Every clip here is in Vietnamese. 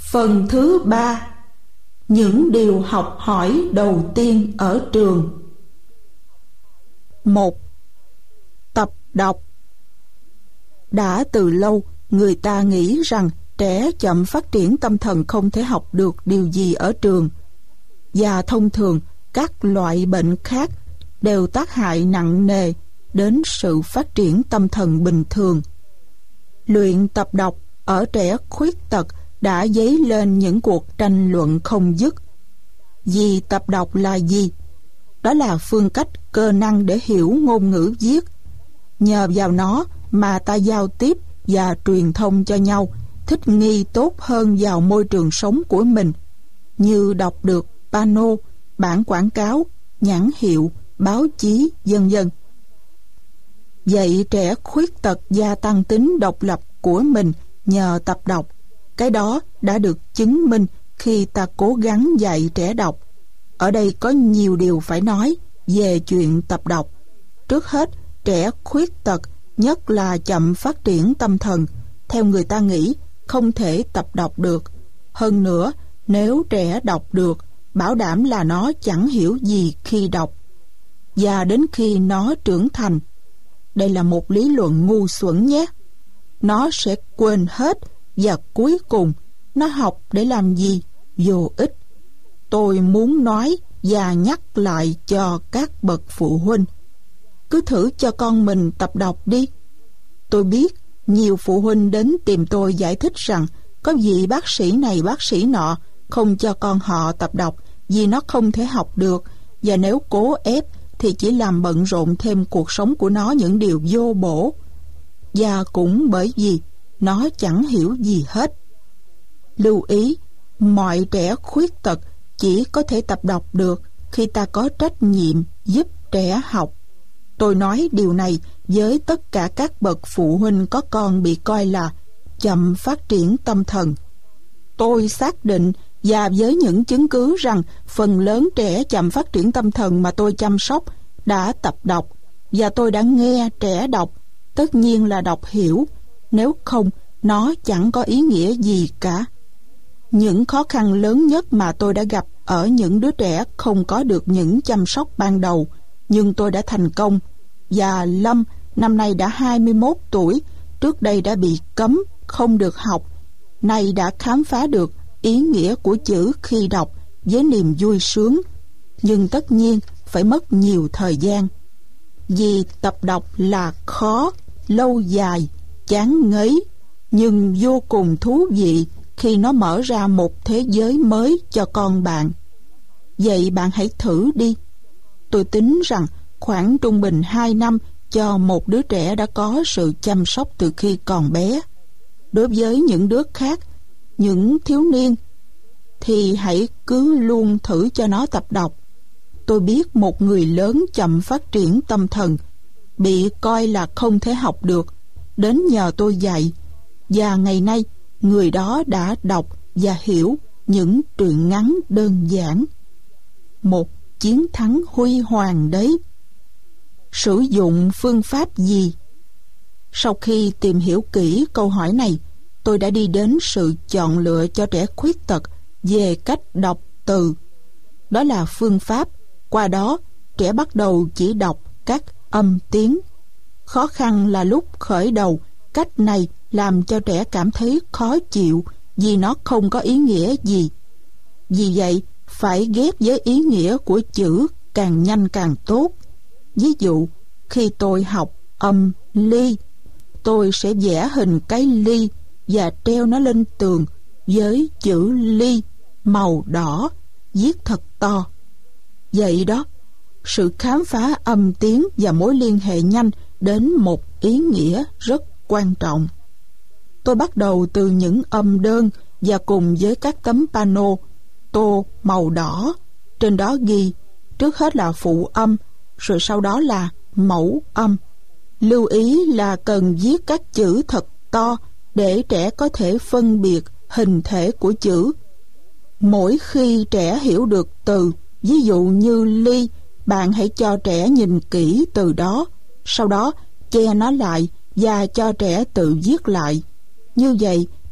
Phần thứ 3. Những điều học hỏi đầu tiên ở trường. 1. Tập đọc. Đã từ lâu, người ta nghĩ rằng trẻ chậm phát triển tâm thần không thể học được điều gì ở trường. Và thông thường, các loại bệnh khác đều tác hại nặng nề đến sự phát triển tâm thần bình thường. Luyện tập đọc ở trẻ khuyết tật đã dấy lên những cuộc tranh luận không dứt. Vì tập đọc là gì? Đó là phương cách cơ năng để hiểu ngôn ngữ viết. Nhờ vào nó mà ta giao tiếp và truyền thông cho nhau, thích nghi tốt hơn vào môi trường sống của mình, như đọc được pano, bản quảng cáo, nhãn hiệu, báo chí, vân vân. Vậy trẻ khuyết tật gia tăng tính độc lập của mình nhờ tập đọc. Cái đó đã được chứng minh khi ta cố gắng dạy trẻ đọc. Ở đây có nhiều điều phải nói về chuyện tập đọc. Trước hết, trẻ khuyết tật, nhất là chậm phát triển tâm thần, theo người ta nghĩ không thể tập đọc được. Hơn nữa, nếu trẻ đọc được, bảo đảm là nó chẳng hiểu gì khi đọc. Và đến khi nó trưởng thành, đây là một lý luận ngu xuẩn nhé, nó sẽ quên hết và cuối cùng nó học để làm gì? Vô ích. Tôi muốn nói và nhắc lại cho các bậc phụ huynh, cứ thử cho con mình tập đọc đi. Tôi biết nhiều phụ huynh đến tìm tôi giải thích rằng có vị bác sĩ này bác sĩ nọ không cho con họ tập đọc vì nó không thể học được, và nếu cố ép thì chỉ làm bận rộn thêm cuộc sống của nó những điều vô bổ. Và cũng bởi vì nó chẳng hiểu gì hết. Lưu ý, mọi trẻ khuyết tật chỉ có thể tập đọc được khi ta có trách nhiệm giúp trẻ học. Tôi nói điều này với tất cả các bậc phụ huynh có con bị coi là chậm phát triển tâm thần. Tôi xác định và với những chứng cứ rằng phần lớn trẻ chậm phát triển tâm thần mà tôi chăm sóc đã tập đọc, và tôi đã nghe trẻ đọc, tất nhiên là đọc hiểu, nếu không nó chẳng có ý nghĩa gì cả. Những khó khăn lớn nhất mà tôi đã gặp ở những đứa trẻ không có được những chăm sóc ban đầu, nhưng tôi đã thành công. Và Lâm năm nay đã 21 tuổi, trước đây đã bị cấm không được học, nay đã khám phá được ý nghĩa của chữ khi đọc với niềm vui sướng. Nhưng tất nhiên phải mất nhiều thời gian, vì tập đọc là khó, lâu dài, chán ngấy, nhưng vô cùng thú vị khi nó mở ra một thế giới mới cho con bạn. Vậy bạn hãy thử đi. Tôi tính rằng khoảng trung bình 2 năm cho một đứa trẻ đã có sự chăm sóc từ khi còn bé. Đối với những đứa khác, những thiếu niên, thì hãy cứ luôn thử cho nó tập đọc. Tôi biết một người lớn chậm phát triển tâm thần, bị coi là không thể học được, đến nhờ tôi dạy, và ngày nay người đó đã đọc và hiểu những truyện ngắn đơn giản. Một chiến thắng huy hoàng đấy. Sử dụng phương pháp gì? Sau khi tìm hiểu kỹ câu hỏi này, tôi đã đi đến sự chọn lựa cho trẻ khuyết tật về cách đọc từ. Đó là phương pháp, qua đó trẻ bắt đầu chỉ đọc các âm tiếng. Khó khăn là lúc khởi đầu, cách này làm cho trẻ cảm thấy khó chịu vì nó không có ý nghĩa gì. Vì vậy, phải ghép với ý nghĩa của chữ càng nhanh càng tốt. Ví dụ, khi tôi học âm ly, tôi sẽ vẽ hình cái ly và treo nó lên tường với chữ ly màu đỏ viết thật to. Vậy đó, sự khám phá âm tiếng và mối liên hệ nhanh đến một ý nghĩa rất quan trọng. Tôi bắt đầu từ những âm đơn và cùng với các tấm pano tô màu đỏ, trên đó ghi trước hết là phụ âm, rồi sau đó là mẫu âm. Lưu ý là cần viết các chữ thật to để trẻ có thể phân biệt hình thể của chữ. Mỗi khi trẻ hiểu được từ, ví dụ như ly, bạn hãy cho trẻ nhìn kỹ từ đó, sau đó che nó lại và cho trẻ tự viết lại. Như vậy, bạn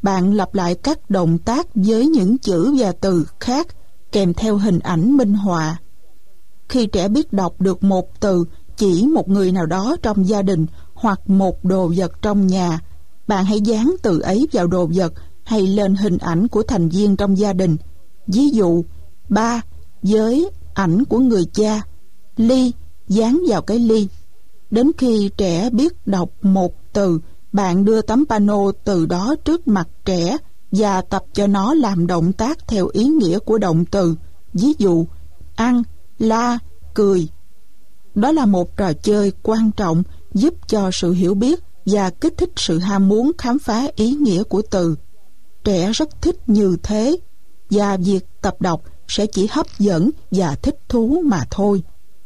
bạn lặp lại các động tác với những chữ và từ khác kèm theo hình ảnh minh họa. Khi trẻ biết đọc được một từ chỉ một người nào đó trong gia đình hoặc một đồ vật trong nhà, bạn hãy dán từ ấy vào đồ vật hay lên hình ảnh của thành viên trong gia đình. Ví dụ, ba với ảnh của người cha, ly dán vào cái ly. Đến khi trẻ biết đọc một từ, bạn đưa tấm pano từ đó trước mặt trẻ và tập cho nó làm động tác theo ý nghĩa của động từ. Ví dụ, ăn, la, cười. Đó là một trò chơi quan trọng giúp cho sự hiểu biết và kích thích sự ham muốn khám phá ý nghĩa của từ. Trẻ rất thích như thế, và việc tập đọc sẽ chỉ hấp dẫn và thích thú mà thôi.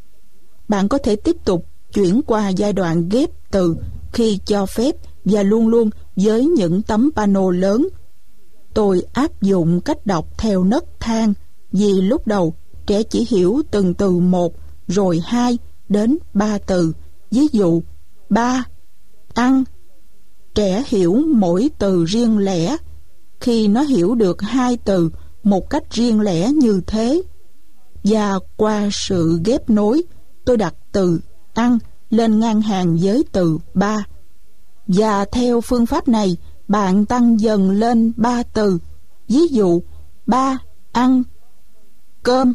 Bạn có thể tiếp tục chuyển qua giai đoạn ghép từ khi cho phép và luôn luôn với những tấm pano lớn. Tôi áp dụng cách đọc theo nấc thang vì lúc đầu trẻ chỉ hiểu từng từ một, rồi 2 đến 3 từ. Ví dụ, ba, ăn. Trẻ hiểu mỗi từ riêng lẻ. Khi nó hiểu được 2 từ một cách riêng lẻ như thế, và qua sự ghép nối, tôi đặt từ ăn lên ngang hàng với từ ba. Và theo phương pháp này, bạn tăng dần lên 3 từ. Ví dụ, ba ăn cơm.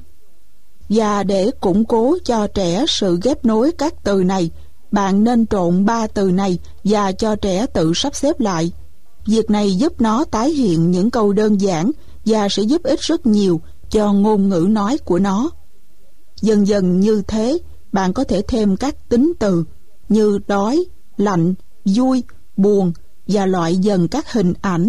Và để củng cố cho trẻ sự ghép nối các từ này, bạn nên trộn 3 từ này và cho trẻ tự sắp xếp lại. Việc này giúp nó tái hiện những câu đơn giản và sẽ giúp ích rất nhiều cho ngôn ngữ nói của nó. Dần dần như thế, bạn có thể thêm các tính từ như đói, lạnh, vui, buồn và loại dần các hình ảnh.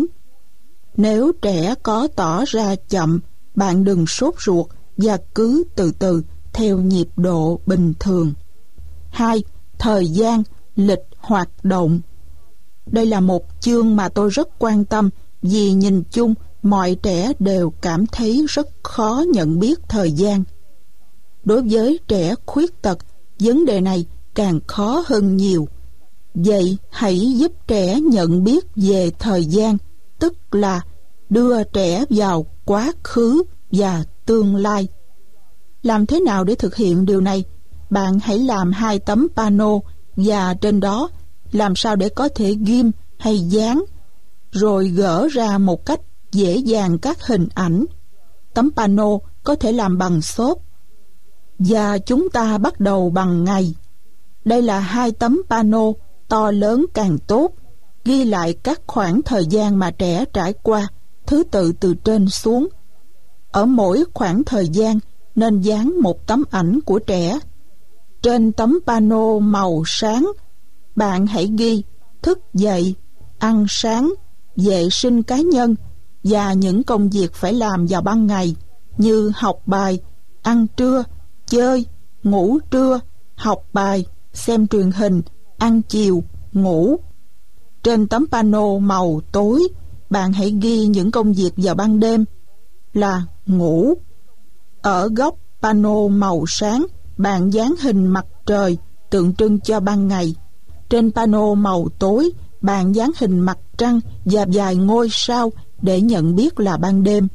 Nếu trẻ có tỏ ra chậm, bạn đừng sốt ruột và cứ từ từ theo nhịp độ bình thường. 2. Thời gian, lịch hoạt động. Đây là một chương mà tôi rất quan tâm vì nhìn chung mọi trẻ đều cảm thấy rất khó nhận biết thời gian. Đối với trẻ khuyết tật, vấn đề này càng khó hơn nhiều. Vậy hãy giúp trẻ nhận biết về thời gian, tức là đưa trẻ vào quá khứ và tương lai. Làm thế nào để thực hiện điều này? Bạn hãy làm 2 tấm pano và trên đó làm sao để có thể ghim hay dán, rồi gỡ ra một cách dễ dàng các hình ảnh. Tấm pano có thể làm bằng xốp. Và chúng ta bắt đầu bằng ngày. Đây là 2 tấm pano, to lớn càng tốt, ghi lại các khoảng thời gian mà trẻ trải qua, thứ tự từ trên xuống. Ở mỗi khoảng thời gian nên dán một tấm ảnh của trẻ. Trên tấm pano màu sáng, bạn hãy ghi thức dậy, ăn sáng, vệ sinh cá nhân và những công việc phải làm vào ban ngày như học bài, ăn trưa, chơi, ngủ trưa, học bài, xem truyền hình, ăn chiều, ngủ. Trên tấm pano màu tối, bạn hãy ghi những công việc vào ban đêm là ngủ. Ở góc pano màu sáng, bạn dán hình mặt trời tượng trưng cho ban ngày. Trên pano màu tối, bạn dán hình mặt trăng và vài ngôi sao để nhận biết là ban đêm.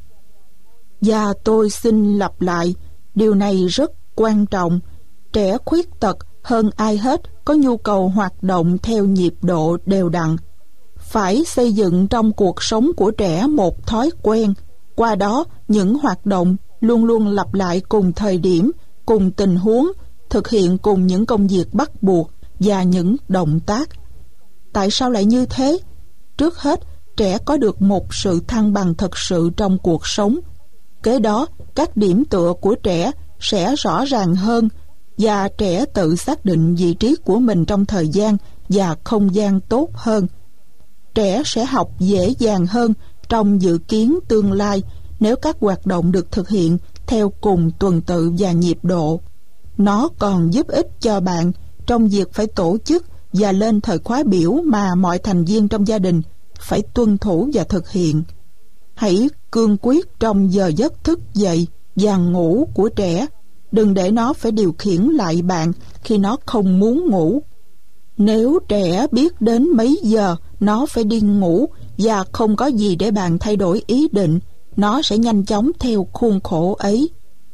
Và tôi xin lặp lại, điều này rất quan trọng. Trẻ khuyết tật hơn ai hết có nhu cầu hoạt động theo nhịp độ đều đặn. Phải xây dựng trong cuộc sống của trẻ một thói quen. Qua đó, những hoạt động luôn luôn lặp lại cùng thời điểm, cùng tình huống, thực hiện cùng những công việc bắt buộc và những động tác. Tại sao lại như thế? Trước hết, trẻ có được một sự thăng bằng thật sự trong cuộc sống. Kế đó, các điểm tựa của trẻ sẽ rõ ràng hơn và trẻ tự xác định vị trí của mình trong thời gian và không gian tốt hơn. Trẻ sẽ học dễ dàng hơn trong dự kiến tương lai nếu các hoạt động được thực hiện theo cùng tuần tự và nhịp độ. Nó còn giúp ích cho bạn trong việc phải tổ chức và lên thời khóa biểu mà mọi thành viên trong gia đình phải tuân thủ và thực hiện. Hãy cương quyết trong giờ giấc thức dậy và ngủ của trẻ. Đừng để nó phải điều khiển lại bạn khi nó không muốn ngủ. Nếu trẻ biết đến mấy giờ nó phải đi ngủ và không có gì để bạn thay đổi ý định, nó sẽ nhanh chóng theo khuôn khổ ấy.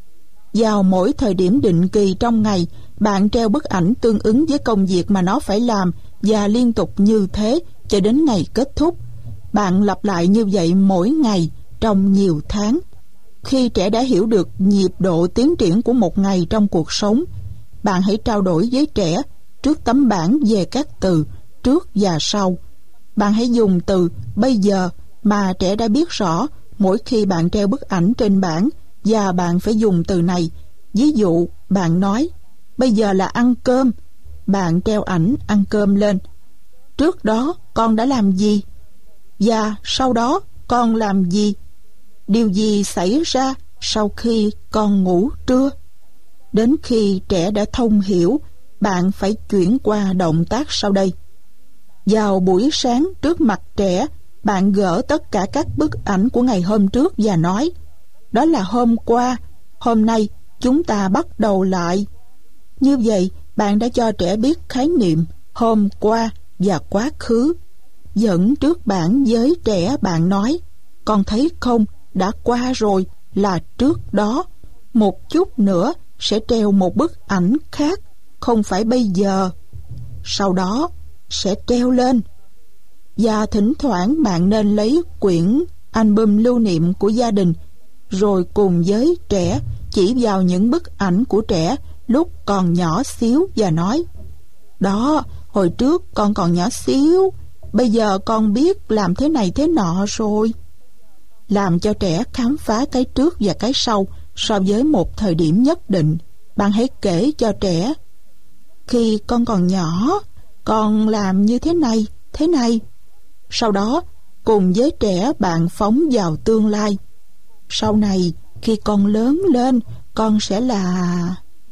Vào mỗi thời điểm định kỳ trong ngày, bạn treo bức ảnh tương ứng với công việc mà nó phải làm và liên tục như thế cho đến ngày kết thúc. Bạn lặp lại như vậy mỗi ngày trong nhiều tháng. Khi trẻ đã hiểu được nhịp độ tiến triển của một ngày trong cuộc sống, bạn hãy trao đổi với trẻ trước tấm bảng về các từ trước và sau. Bạn hãy dùng từ bây giờ mà trẻ đã biết rõ mỗi khi bạn treo bức ảnh trên bảng, và bạn phải dùng từ này. Ví dụ, bạn nói bây giờ là ăn cơm. Bạn treo ảnh ăn cơm lên. Trước đó con đã làm gì? Và sau đó con làm gì? Điều gì xảy ra sau khi con ngủ trưa? Đến khi trẻ đã thông hiểu, bạn phải chuyển qua động tác sau đây. Vào buổi sáng trước mặt trẻ, bạn gỡ tất cả các bức ảnh của ngày hôm trước và nói: đó là hôm qua, hôm nay chúng ta bắt đầu lại. Như vậy, bạn đã cho trẻ biết khái niệm hôm qua và quá khứ. Dẫn trước bảng với trẻ, bạn nói: con thấy không, đã qua rồi, là trước đó. Một chút nữa sẽ treo một bức ảnh khác, không phải bây giờ. Sau đó sẽ treo lên. Và thỉnh thoảng bạn nên lấy quyển album lưu niệm của gia đình, rồi cùng với trẻ chỉ vào những bức ảnh của trẻ lúc còn nhỏ xíu và nói: đó, hồi trước con còn nhỏ xíu, bây giờ con biết làm thế này thế nọ rồi. Làm cho trẻ khám phá cái trước và cái sau so với một thời điểm nhất định. Bạn hãy kể cho trẻ: khi con còn nhỏ, con làm như thế này, thế này. Sau đó, cùng với trẻ bạn phóng vào tương lai. Sau này, khi con lớn lên, con sẽ là...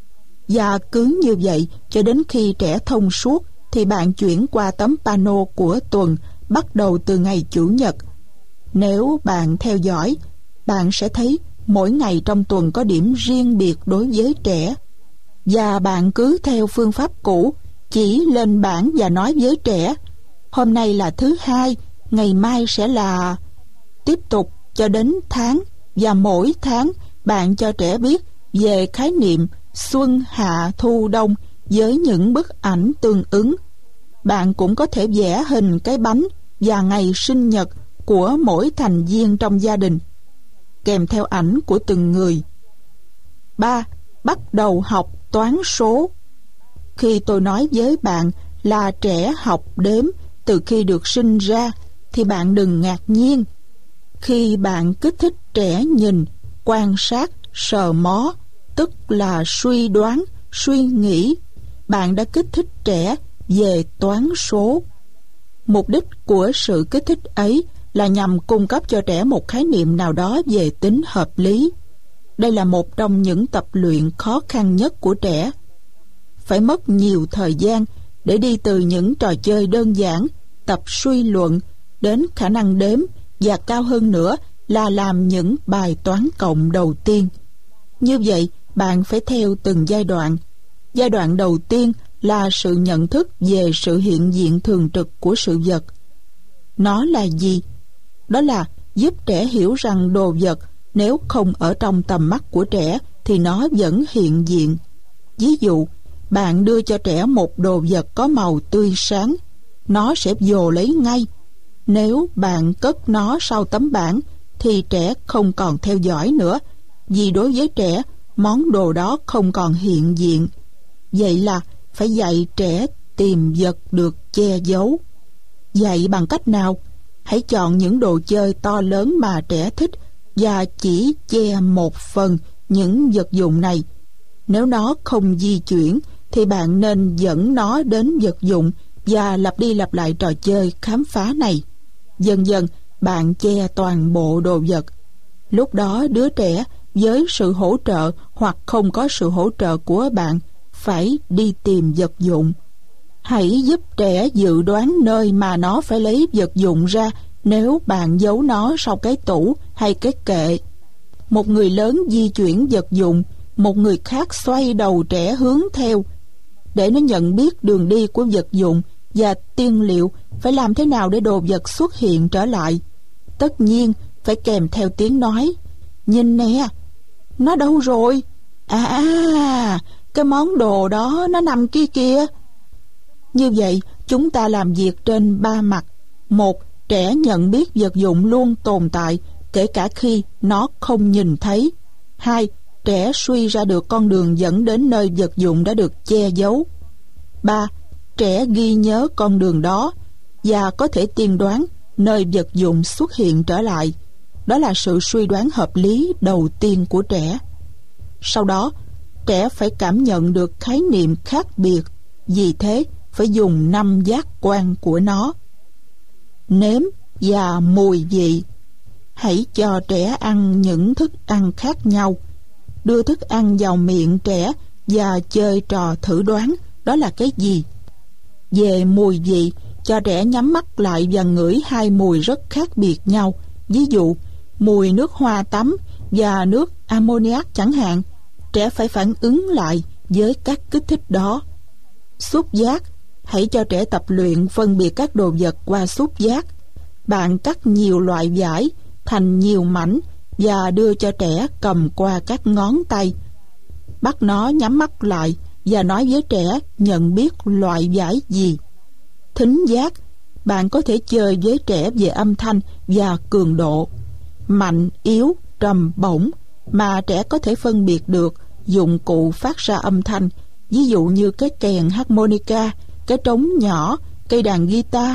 Và cứ như vậy, cho đến khi trẻ thông suốt, thì bạn chuyển qua tấm pano của tuần, bắt đầu từ ngày Chủ nhật. Nếu bạn theo dõi, bạn sẽ thấy mỗi ngày trong tuần có điểm riêng biệt đối với trẻ. Và bạn cứ theo phương pháp cũ, chỉ lên bảng và nói với trẻ: hôm nay là thứ Hai, ngày mai sẽ là... Tiếp tục cho đến tháng, và mỗi tháng bạn cho trẻ biết về khái niệm xuân, hạ, thu, đông với những bức ảnh tương ứng. Bạn cũng có thể vẽ hình cái bánh và ngày sinh nhật của mỗi thành viên trong gia đình, kèm theo ảnh của từng người. 3. Bắt đầu học toán số. Khi tôi nói với bạn là trẻ học đếm từ khi được sinh ra, thì bạn đừng ngạc nhiên. Khi bạn kích thích trẻ nhìn, quan sát, sờ mó, tức là suy đoán, suy nghĩ, bạn đã kích thích trẻ về toán số. Mục đích của sự kích thích ấy là nhằm cung cấp cho trẻ một khái niệm nào đó về tính hợp lý. Đây là một trong những tập luyện khó khăn nhất của trẻ. Phải mất nhiều thời gian để đi từ những trò chơi đơn giản, tập suy luận, đến khả năng đếm, và cao hơn nữa là làm những bài toán cộng đầu tiên. Như vậy, bạn phải theo từng giai đoạn. Giai đoạn đầu tiên là sự nhận thức về sự hiện diện thường trực của sự vật. Nó là gì? Đó là giúp trẻ hiểu rằng đồ vật nếu không ở trong tầm mắt của trẻ thì nó vẫn hiện diện. Ví dụ, bạn đưa cho trẻ một đồ vật có màu tươi sáng, nó sẽ vồ lấy ngay. Nếu bạn cất nó sau tấm bảng thì trẻ không còn theo dõi nữa, vì đối với trẻ, món đồ đó không còn hiện diện. Vậy là phải dạy trẻ tìm vật được che giấu. Dạy bằng cách nào? Hãy chọn những đồ chơi to lớn mà trẻ thích và chỉ che một phần những vật dụng này. Nếu nó không di chuyển thì bạn nên dẫn nó đến vật dụng và lặp đi lặp lại trò chơi khám phá này. Dần dần bạn che toàn bộ đồ vật. Lúc đó đứa trẻ với sự hỗ trợ hoặc không có sự hỗ trợ của bạn phải đi tìm vật dụng. Hãy giúp trẻ dự đoán nơi mà nó phải lấy vật dụng ra nếu bạn giấu nó sau cái tủ hay cái kệ. Một người lớn di chuyển vật dụng, một người khác xoay đầu trẻ hướng theo. Để nó nhận biết đường đi của vật dụng và tiên liệu phải làm thế nào để đồ vật xuất hiện trở lại. Tất nhiên phải kèm theo tiếng nói: nhìn nè, nó đâu rồi? Cái món đồ đó nó nằm kia kìa. Như vậy chúng ta làm việc trên 3 mặt. 1. Trẻ nhận biết vật dụng luôn tồn tại kể cả khi nó không nhìn thấy. 2. Trẻ suy ra được con đường dẫn đến nơi vật dụng đã được che giấu. 3. Trẻ ghi nhớ con đường đó và có thể tiên đoán nơi vật dụng xuất hiện trở lại. Đó là sự suy đoán hợp lý đầu tiên của trẻ. Sau đó, trẻ phải cảm nhận được khái niệm khác biệt, vì thế phải dùng 5 giác quan của nó. Nếm và mùi vị. Hãy cho trẻ ăn những thức ăn khác nhau. Đưa thức ăn vào miệng trẻ và chơi trò thử đoán đó là cái gì. Về mùi vị, cho trẻ nhắm mắt lại và ngửi 2 mùi rất khác biệt nhau. Ví dụ, mùi nước hoa tắm và nước ammoniac chẳng hạn. Trẻ phải phản ứng lại với các kích thích đó. Xúc giác. Hãy cho trẻ tập luyện phân biệt các đồ vật qua xúc giác. Bạn cắt nhiều loại vải thành nhiều mảnh và đưa cho trẻ cầm qua các ngón tay. Bắt nó nhắm mắt lại và nói với trẻ nhận biết loại vải gì. Thính giác. Bạn có thể chơi với trẻ về âm thanh và cường độ, mạnh, yếu, trầm, bổng, mà trẻ có thể phân biệt được dụng cụ phát ra âm thanh, ví dụ như cái kèn harmonica, cái trống nhỏ, cây đàn guitar.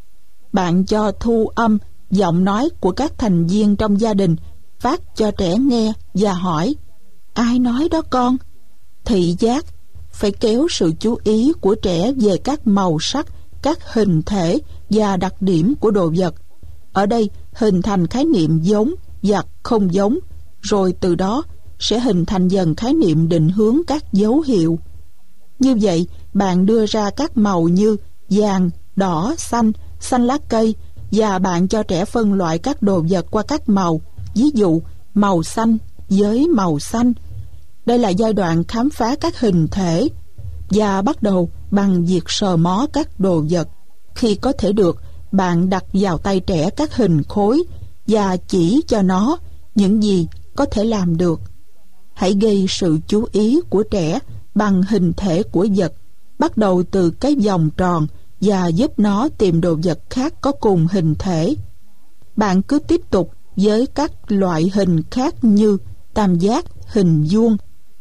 Bạn cho thu âm giọng nói của các thành viên trong gia đình, phát cho trẻ nghe và hỏi: ai nói đó con? Thị giác. Phải kéo sự chú ý của trẻ về các màu sắc, các hình thể và đặc điểm của đồ vật. Ở đây hình thành khái niệm giống và không giống, rồi từ đó sẽ hình thành dần khái niệm định hướng các dấu hiệu. Như vậy, bạn đưa ra các màu như vàng, đỏ, xanh, xanh lá cây, và bạn cho trẻ phân loại các đồ vật qua các màu, ví dụ màu xanh với màu xanh. Đây là giai đoạn khám phá các hình thể, và bắt đầu bằng việc sờ mó các đồ vật. Khi có thể được, bạn đặt vào tay trẻ các hình khối và chỉ cho nó những gì có thể làm được. Hãy gây sự chú ý của trẻ bằng hình thể của vật, bắt đầu từ cái vòng tròn, và giúp nó tìm đồ vật khác có cùng hình thể. Bạn cứ tiếp tục với các loại hình khác như tam giác, hình vuông,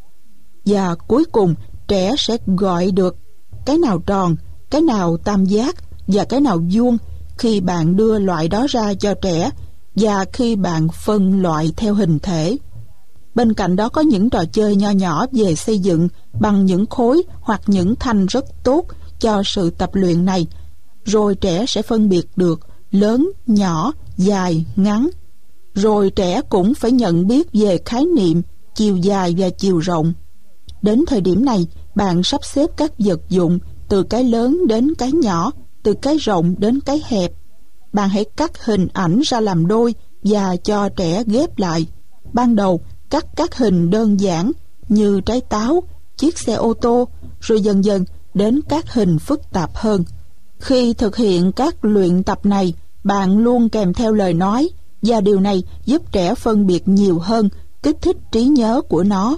và cuối cùng trẻ sẽ gọi được cái nào tròn, cái nào tam giác và cái nào vuông khi bạn đưa loại đó ra cho trẻ và khi bạn phân loại theo hình thể. Bên cạnh đó có những trò chơi nho nhỏ về xây dựng bằng những khối hoặc những thanh rất tốt cho sự tập luyện này. Rồi trẻ sẽ phân biệt được lớn, nhỏ, dài, ngắn. Rồi trẻ cũng phải nhận biết về khái niệm chiều dài và chiều rộng. Đến thời điểm này, bạn sắp xếp các vật dụng từ cái lớn đến cái nhỏ, từ cái rộng đến cái hẹp. Bạn hãy cắt hình ảnh ra làm đôi và cho trẻ ghép lại. Ban đầu, cắt các hình đơn giản như trái táo, chiếc xe ô tô, rồi dần dần đến các hình phức tạp hơn. Khi thực hiện các luyện tập này, bạn luôn kèm theo lời nói, và điều này giúp trẻ phân biệt nhiều hơn, kích thích trí nhớ của nó.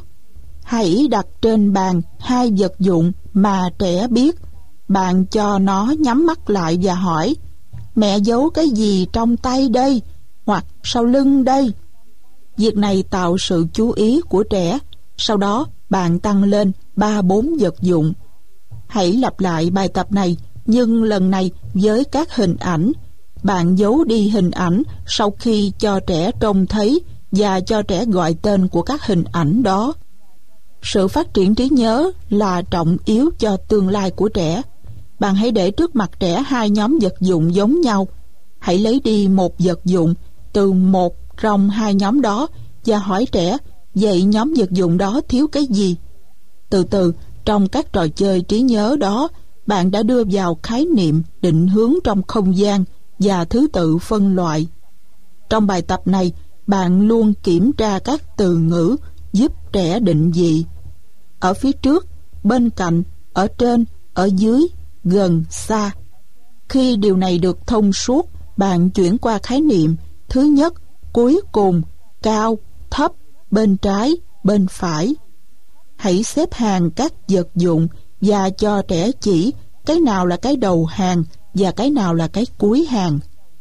Hãy đặt trên bàn 2 vật dụng mà trẻ biết. Bạn cho nó nhắm mắt lại và hỏi: mẹ giấu cái gì trong tay đây? Hoặc sau lưng đây? Việc này tạo sự chú ý của trẻ. Sau đó bạn tăng lên 3-4 vật dụng. Hãy lặp lại bài tập này, nhưng lần này với các hình ảnh. Bạn giấu đi hình ảnh sau khi cho trẻ trông thấy và cho trẻ gọi tên của các hình ảnh đó. Sự phát triển trí nhớ là trọng yếu cho tương lai của trẻ. Bạn hãy để trước mặt trẻ 2 nhóm vật dụng giống nhau. Hãy lấy đi một vật dụng từ một trong 2 nhóm đó và hỏi trẻ vậy nhóm vật dụng đó thiếu cái gì. Từ từ, trong các trò chơi trí nhớ đó, bạn đã đưa vào khái niệm định hướng trong không gian và thứ tự phân loại. Trong bài tập này, bạn luôn kiểm tra các từ ngữ giúp trẻ định vị. Ở phía trước, bên cạnh, ở trên, ở dưới, gần, xa. Khi điều này được thông suốt, bạn chuyển qua khái niệm thứ nhất, cuối cùng, cao, thấp, bên trái, bên phải. Hãy xếp hàng các vật dụng và cho trẻ chỉ cái nào là cái đầu hàng và cái nào là cái cuối hàng.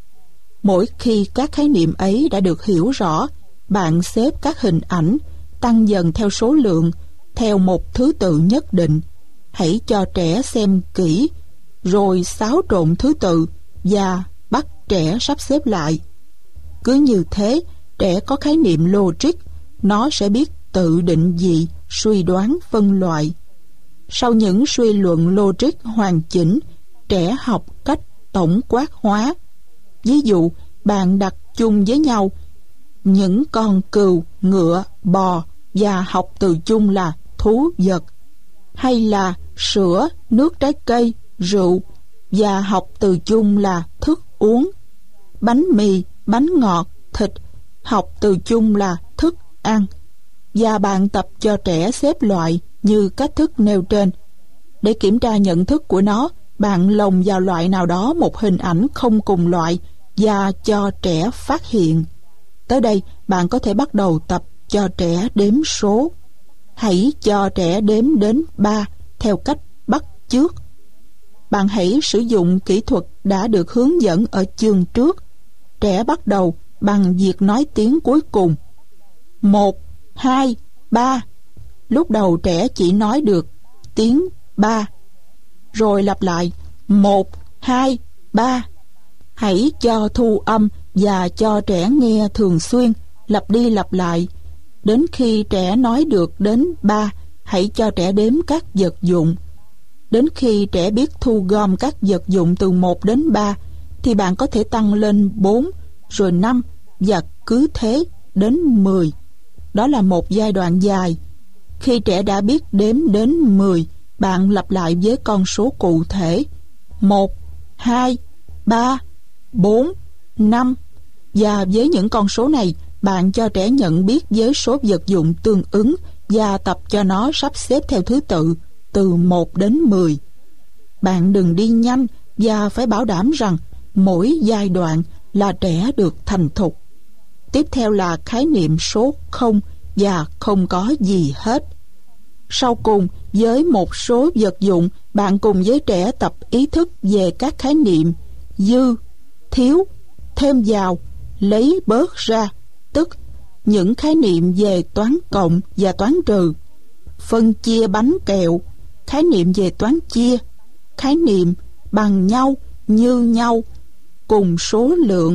Mỗi khi các khái niệm ấy đã được hiểu rõ, bạn xếp các hình ảnh tăng dần theo số lượng, theo một thứ tự nhất định. Hãy cho trẻ xem kỹ, rồi xáo trộn thứ tự và bắt trẻ sắp xếp lại. Cứ như thế, trẻ có khái niệm logic, nó sẽ biết tự định vị, suy đoán, phân loại. Sau những suy luận logic hoàn chỉnh, trẻ học cách tổng quát hóa. Ví dụ, bạn đặt chung với nhau những con cừu, ngựa, bò và học từ chung là thú vật, hay là sữa, nước trái cây, rượu và học từ chung là thức uống, bánh mì, bánh ngọt, thịt, học từ chung là thức ăn. Và bạn tập cho trẻ xếp loại như cách thức nêu trên. Để kiểm tra nhận thức của nó, bạn lồng vào loại nào đó một hình ảnh không cùng loại và cho trẻ phát hiện. Tới đây, bạn có thể bắt đầu tập cho trẻ đếm số. Hãy cho trẻ đếm đến 3 theo cách bắt chước. Bạn hãy sử dụng kỹ thuật đã được hướng dẫn ở chương trước. Trẻ bắt đầu bằng việc nói tiếng cuối cùng. 1, 2, 3. Lúc đầu trẻ chỉ nói được tiếng 3. Rồi lặp lại 1, 2, 3. Hãy cho thu âm và cho trẻ nghe thường xuyên, lặp đi lặp lại. Đến khi trẻ nói được đến 3, hãy cho trẻ đếm các vật dụng. Đến khi trẻ biết thu gom các vật dụng từ 1 đến 3, thì bạn có thể tăng lên 4, rồi 5 và cứ thế đến 10. Đó là một giai đoạn dài. Khi trẻ đã biết đếm đến 10, bạn lặp lại với con số cụ thể 1, 2, 3, 4, 5. Và với những con số này, bạn cho trẻ nhận biết với số vật dụng tương ứng và tập cho nó sắp xếp theo thứ tự từ 1 đến 10. Bạn đừng đi nhanh và phải bảo đảm rằng mỗi giai đoạn là trẻ được thành thục. Tiếp theo là khái niệm số 0 và không có gì hết. Sau cùng, với một số vật dụng, bạn cùng với trẻ tập ý thức về các khái niệm dư, thiếu, thêm vào, lấy bớt ra, tức những khái niệm về toán cộng và toán trừ, phân chia bánh kẹo, khái niệm về toán chia, khái niệm bằng nhau, như nhau, cùng số lượng.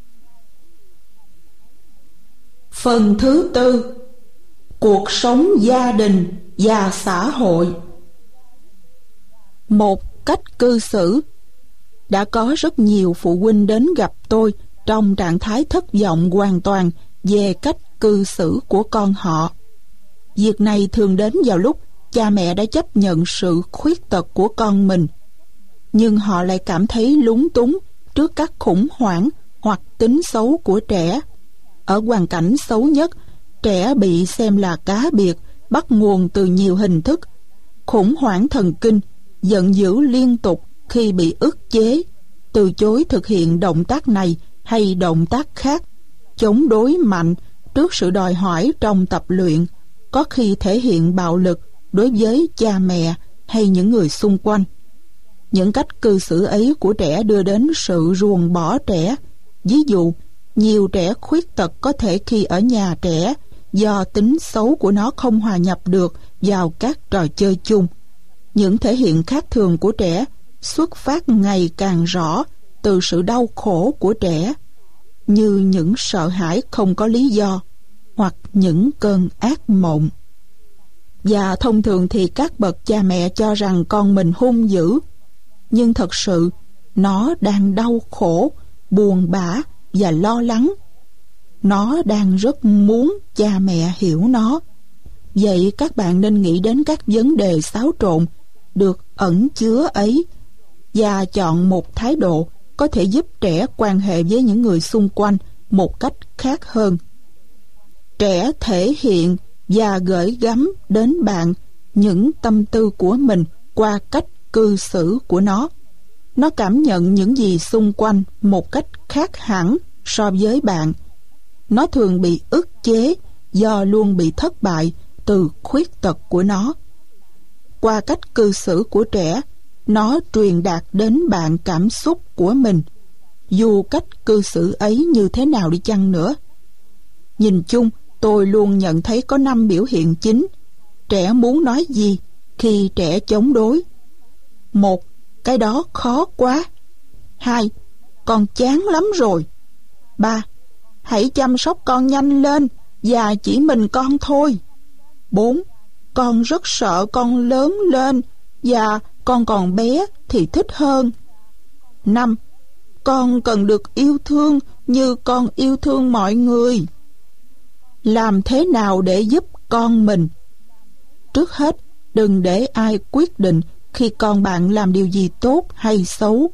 Phần thứ tư: cuộc sống gia đình và xã hội. Một cách cư xử. Đã có rất nhiều phụ huynh đến gặp tôi trong trạng thái thất vọng hoàn toàn về cách cư xử của con họ. Việc này thường đến vào lúc cha mẹ đã chấp nhận sự khuyết tật của con mình, nhưng họ lại cảm thấy lúng túng trước các khủng hoảng hoặc tính xấu của trẻ. Ở hoàn cảnh xấu nhất, trẻ bị xem là cá biệt, bắt nguồn từ nhiều hình thức: khủng hoảng thần kinh, giận dữ liên tục khi bị ức chế, từ chối thực hiện động tác này hay động tác khác, chống đối mạnh trước sự đòi hỏi trong tập luyện, có khi thể hiện bạo lực đối với cha mẹ hay những người xung quanh. Những cách cư xử ấy của trẻ đưa đến sự ruồng bỏ trẻ. Ví dụ, nhiều trẻ khuyết tật có thể khi ở nhà trẻ do tính xấu của nó không hòa nhập được vào các trò chơi chung. Những thể hiện khác thường của trẻ xuất phát ngày càng rõ từ sự đau khổ của trẻ, như những sợ hãi không có lý do hoặc những cơn ác mộng. Và thông thường thì các bậc cha mẹ cho rằng con mình hung dữ, nhưng thật sự nó đang đau khổ, buồn bã và lo lắng. Nó đang rất muốn cha mẹ hiểu nó. Vậy các bạn nên nghĩ đến các vấn đề xáo trộn được ẩn chứa ấy và chọn một thái độ có thể giúp trẻ quan hệ với những người xung quanh một cách khác hơn. Trẻ thể hiện và gửi gắm đến bạn những tâm tư của mình qua cách cư xử của nó. Nó cảm nhận những gì xung quanh một cách khác hẳn so với bạn. Nó thường bị ức chế do luôn bị thất bại từ khuyết tật của nó. Qua cách cư xử của trẻ, nó truyền đạt đến bạn cảm xúc của mình, dù cách cư xử ấy như thế nào đi chăng nữa. Nhìn chung, tôi luôn nhận thấy có 5 biểu hiện chính. Trẻ muốn nói gì khi trẻ chống đối? 1. Cái đó khó quá. 2. Con chán lắm rồi. 3. Hãy chăm sóc con nhanh lên, và chỉ mình con thôi. 4. Con rất sợ con lớn lên, và con còn bé thì thích hơn. 5. Con cần được yêu thương như con yêu thương mọi người. Làm thế nào để giúp con mình? Trước hết, đừng để ai quyết định khi con bạn làm điều gì tốt hay xấu.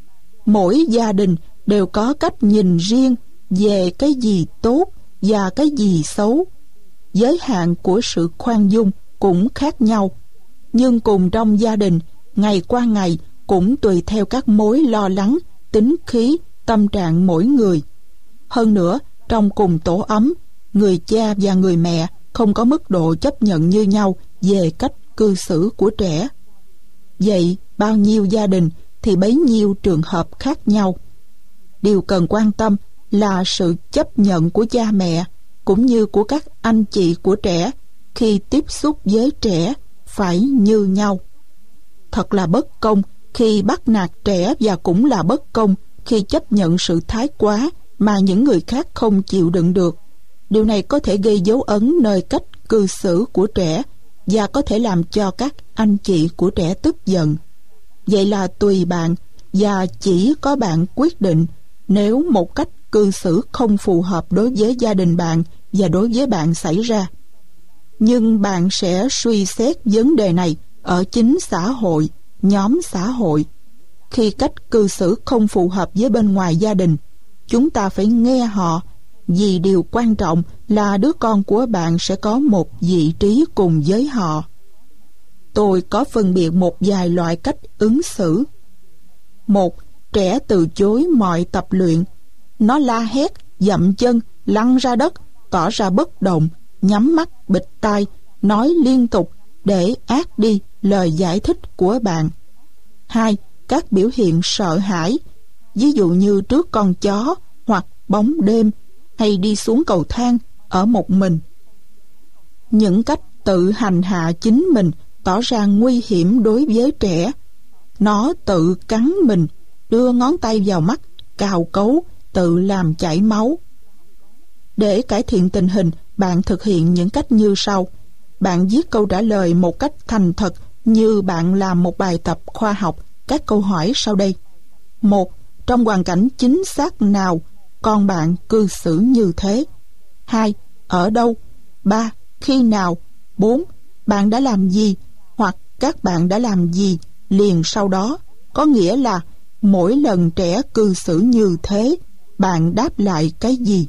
Mỗi gia đình đều có cách nhìn riêng về cái gì tốt và cái gì xấu. Giới hạn của sự khoan dung cũng khác nhau, nhưng cùng trong gia đình, ngày qua ngày cũng tùy theo các mối lo lắng, tính khí, tâm trạng mỗi người. Hơn nữa, trong cùng tổ ấm, người cha và người mẹ không có mức độ chấp nhận như nhau về cách cư xử của trẻ. Vậy, bao nhiêu gia đình thì bấy nhiêu trường hợp khác nhau. Điều cần quan tâm là sự chấp nhận của cha mẹ cũng như của các anh chị của trẻ khi tiếp xúc với trẻ phải như nhau. Thật là bất công khi bắt nạt trẻ, và cũng là bất công khi chấp nhận sự thái quá mà những người khác không chịu đựng được. Điều này có thể gây dấu ấn nơi cách cư xử của trẻ và có thể làm cho các anh chị của trẻ tức giận. Vậy là tùy bạn, và chỉ có bạn quyết định nếu một cách cư xử không phù hợp đối với gia đình bạn và đối với bạn xảy ra. Nhưng bạn sẽ suy xét vấn đề này ở chính xã hội, nhóm xã hội. Khi cách cư xử không phù hợp với bên ngoài gia đình, chúng ta phải nghe họ, vì điều quan trọng là đứa con của bạn sẽ có một vị trí cùng với họ. Tôi có phân biệt một vài loại cách ứng xử. 1. Trẻ từ chối mọi tập luyện. Nó la hét, dậm chân, lăn ra đất, tỏ ra bất động, nhắm mắt, bịt tai, nói liên tục để át đi lời giải thích của bạn. 2. Các biểu hiện sợ hãi, ví dụ như trước con chó hoặc bóng đêm, hay đi xuống cầu thang ở một mình. Những cách tự hành hạ chính mình tỏ ra nguy hiểm đối với trẻ. Nó tự cắn mình, đưa ngón tay vào mắt, cào cấu, tự làm chảy máu. Để cải thiện tình hình, bạn thực hiện những cách như sau. Bạn viết câu trả lời một cách thành thật như bạn làm một bài tập khoa học. Các câu hỏi sau đây. 1. Trong hoàn cảnh chính xác nào con bạn cư xử như thế? 2. Ở đâu? 3. Khi nào? 4. Bạn đã làm gì hoặc các bạn đã làm gì liền sau đó? Có nghĩa là mỗi lần trẻ cư xử như thế, bạn đáp lại cái gì?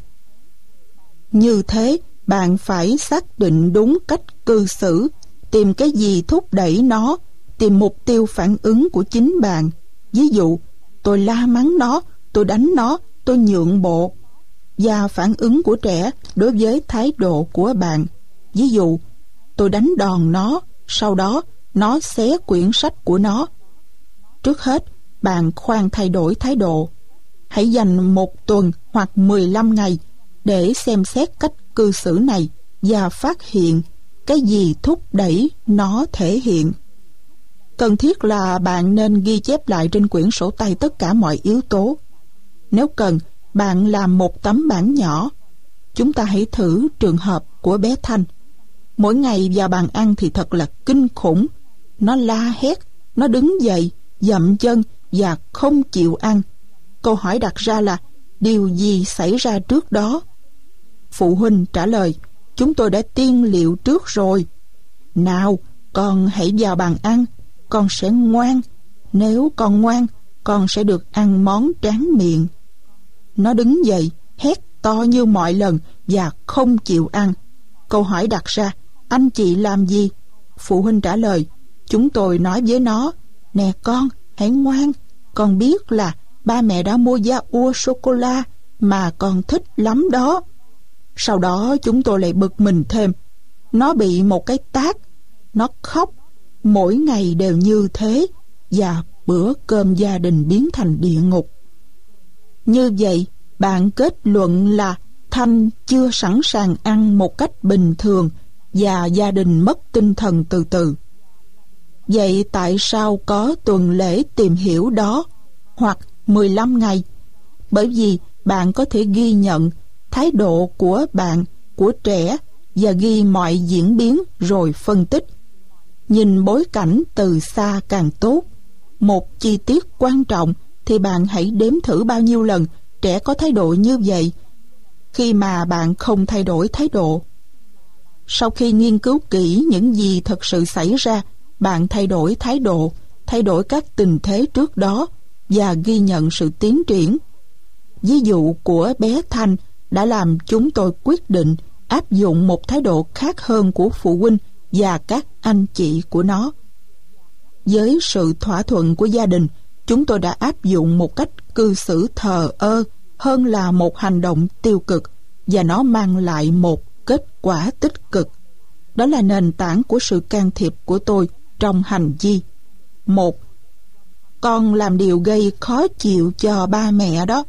Như thế, bạn phải xác định đúng cách cư xử, tìm cái gì thúc đẩy nó, tìm mục tiêu phản ứng của chính bạn. Ví dụ, tôi la mắng nó, tôi đánh nó, tôi nhượng bộ. Và phản ứng của trẻ đối với thái độ của bạn. Ví dụ, tôi đánh đòn nó, sau đó nó xé quyển sách của nó. Trước hết, bạn khoan thay đổi thái độ. Hãy dành 1 tuần hoặc 15 ngày để xem xét cách cư xử này và phát hiện cái gì thúc đẩy nó thể hiện. Cần thiết là bạn nên ghi chép lại trên quyển sổ tay tất cả mọi yếu tố. Nếu cần, bạn làm một tấm bảng nhỏ. Chúng ta hãy thử trường hợp của bé Thanh. Mỗi ngày vào bàn ăn thì thật là kinh khủng. Nó la hét, nó đứng dậy, dậm chân và không chịu ăn. Câu hỏi đặt ra là điều gì xảy ra trước đó? Phụ huynh trả lời, chúng tôi đã tiên liệu trước rồi. Nào, con hãy vào bàn ăn, con sẽ ngoan. Nếu con ngoan, con sẽ được ăn món tráng miệng. Nó đứng dậy, hét to như mọi lần và không chịu ăn. Câu hỏi đặt ra, anh chị làm gì? Phụ huynh trả lời, chúng tôi nói với nó, nè con, hãy ngoan, con biết là ba mẹ đã mua yaourt sô-cô-la mà con thích lắm đó. Sau đó chúng tôi lại bực mình thêm. Nó bị một cái tát, nó khóc, mỗi ngày đều như thế, và bữa cơm gia đình biến thành địa ngục. Như vậy, bạn kết luận là Thanh chưa sẵn sàng ăn một cách bình thường và gia đình mất tinh thần từ từ. Vậy tại sao có tuần lễ tìm hiểu đó hoặc 15 ngày? Bởi vì bạn có thể ghi nhận thái độ của bạn, của trẻ và ghi mọi diễn biến rồi phân tích. Nhìn bối cảnh từ xa càng tốt. Một chi tiết quan trọng thì bạn hãy đếm thử bao nhiêu lần trẻ có thái độ như vậy khi mà bạn không thay đổi thái độ. Sau khi nghiên cứu kỹ những gì thật sự xảy ra, bạn thay đổi thái độ, thay đổi các tình thế trước đó và ghi nhận sự tiến triển. Ví dụ của bé Thanh đã làm chúng tôi quyết định áp dụng một thái độ khác hơn của phụ huynh và các anh chị của nó. Với sự thỏa thuận của gia đình, chúng tôi đã áp dụng một cách cư xử thờ ơ hơn là một hành động tiêu cực, và nó mang lại một kết quả tích cực. Đó là nền tảng của sự can thiệp của tôi trong hành vi. 1. Con làm điều gây khó chịu cho ba mẹ đó.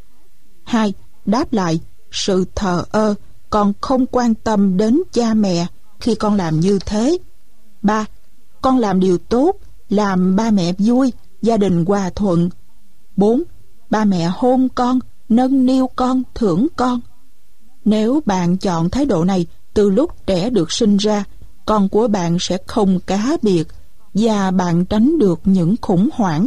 2. Đáp lại sự thờ ơ, con không quan tâm đến cha mẹ khi con làm như thế. 3. Con làm điều tốt, làm ba mẹ vui, gia đình hòa thuận. 4. Ba mẹ hôn con, nâng niu con, thưởng con. Nếu bạn chọn thái độ này từ lúc trẻ được sinh ra, con của bạn sẽ không cá biệt và bạn tránh được những khủng hoảng.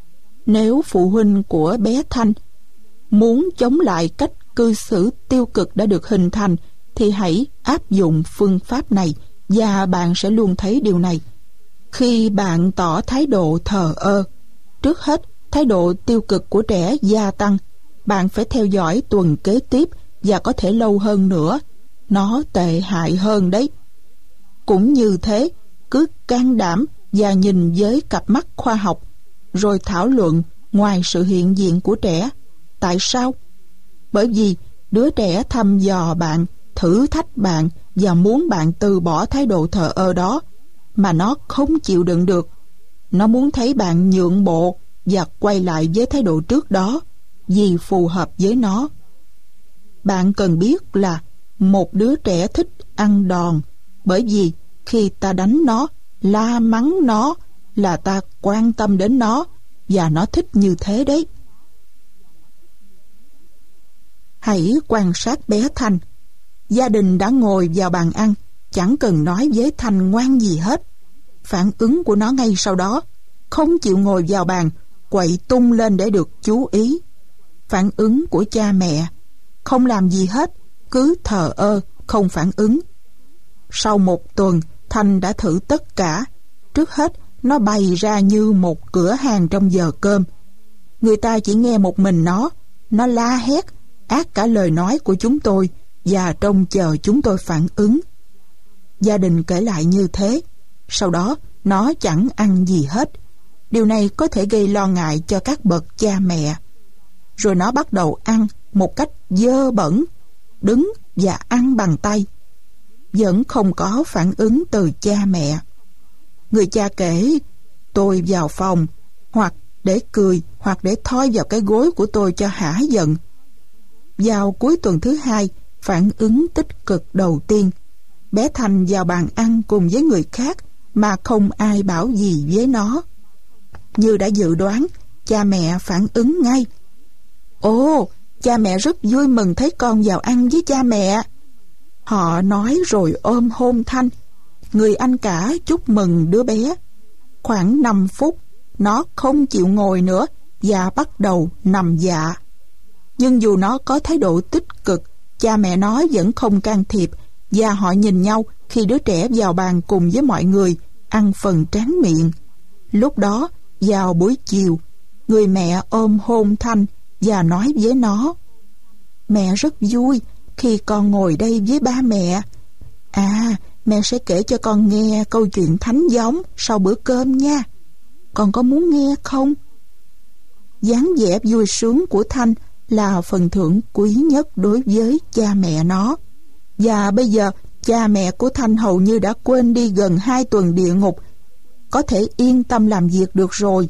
Nếu phụ huynh của bé Thanh muốn chống lại cách cư xử tiêu cực đã được hình thành thì hãy áp dụng phương pháp này và bạn sẽ luôn thấy điều này. Khi bạn tỏ thái độ thờ ơ, trước hết thái độ tiêu cực của trẻ gia tăng. Bạn phải theo dõi tuần kế tiếp và có thể lâu hơn nữa. Nó tệ hại hơn đấy. Cũng như thế, cứ can đảm và nhìn với cặp mắt khoa học, rồi thảo luận ngoài sự hiện diện của trẻ. Tại sao? Bởi vì đứa trẻ thăm dò bạn, thử thách bạn và muốn bạn từ bỏ thái độ thờ ơ đó, mà nó không chịu đựng được. Nó muốn thấy bạn nhượng bộ và quay lại với thái độ trước đó vì phù hợp với nó. Bạn cần biết là một đứa trẻ thích ăn đòn, bởi vì khi ta đánh nó, la mắng nó là ta quan tâm đến nó và nó thích như thế đấy. Hãy quan sát bé Thanh. Gia đình đã ngồi vào bàn ăn, chẳng cần nói với Thanh ngoan gì hết. Phản ứng của nó ngay sau đó, không chịu ngồi vào bàn, quậy tung lên để được chú ý. Phản ứng của cha mẹ, không làm gì hết, cứ thờ ơ, không phản ứng. Sau một tuần, Thanh đã thử tất cả. Trước hết, nó bày ra như một cửa hàng trong giờ cơm. Người ta chỉ nghe một mình nó la hét, át cả lời nói của chúng tôi và trông chờ chúng tôi phản ứng. Gia đình kể lại như thế. Sau đó, nó chẳng ăn gì hết. Điều này có thể gây lo ngại cho các bậc cha mẹ. Rồi nó bắt đầu ăn một cách dơ bẩn, đứng và ăn bằng tay. Vẫn không có phản ứng từ cha mẹ. Người cha kể, tôi vào phòng, hoặc để cười, hoặc để thoi vào cái gối của tôi cho hả giận. Vào cuối tuần thứ 2, phản ứng tích cực đầu tiên. Bé Thành vào bàn ăn cùng với người khác mà không ai bảo gì với nó. Như đã dự đoán, cha mẹ phản ứng ngay. Ồ, cha mẹ rất vui mừng thấy con vào ăn với cha mẹ. Họ nói rồi ôm hôn Thanh. Người anh cả chúc mừng đứa bé. Khoảng 5 phút, nó không chịu ngồi nữa và bắt đầu nằm dạ. Nhưng dù nó có thái độ tích cực, cha mẹ nó vẫn không can thiệp và họ nhìn nhau khi đứa trẻ vào bàn cùng với mọi người, ăn phần tráng miệng. Lúc đó, vào buổi chiều, người mẹ ôm hôn Thanh và nói với nó: mẹ rất vui khi con ngồi đây với ba mẹ. À, mẹ sẽ kể cho con nghe câu chuyện thánh giống sau bữa cơm nha. Con có muốn nghe không? dáng vẻ vui sướng của Thanh là phần thưởng quý nhất đối với cha mẹ nó. Và bây giờ cha mẹ của Thanh hầu như đã quên đi gần 2 tuần địa ngục, có thể yên tâm làm việc được rồi.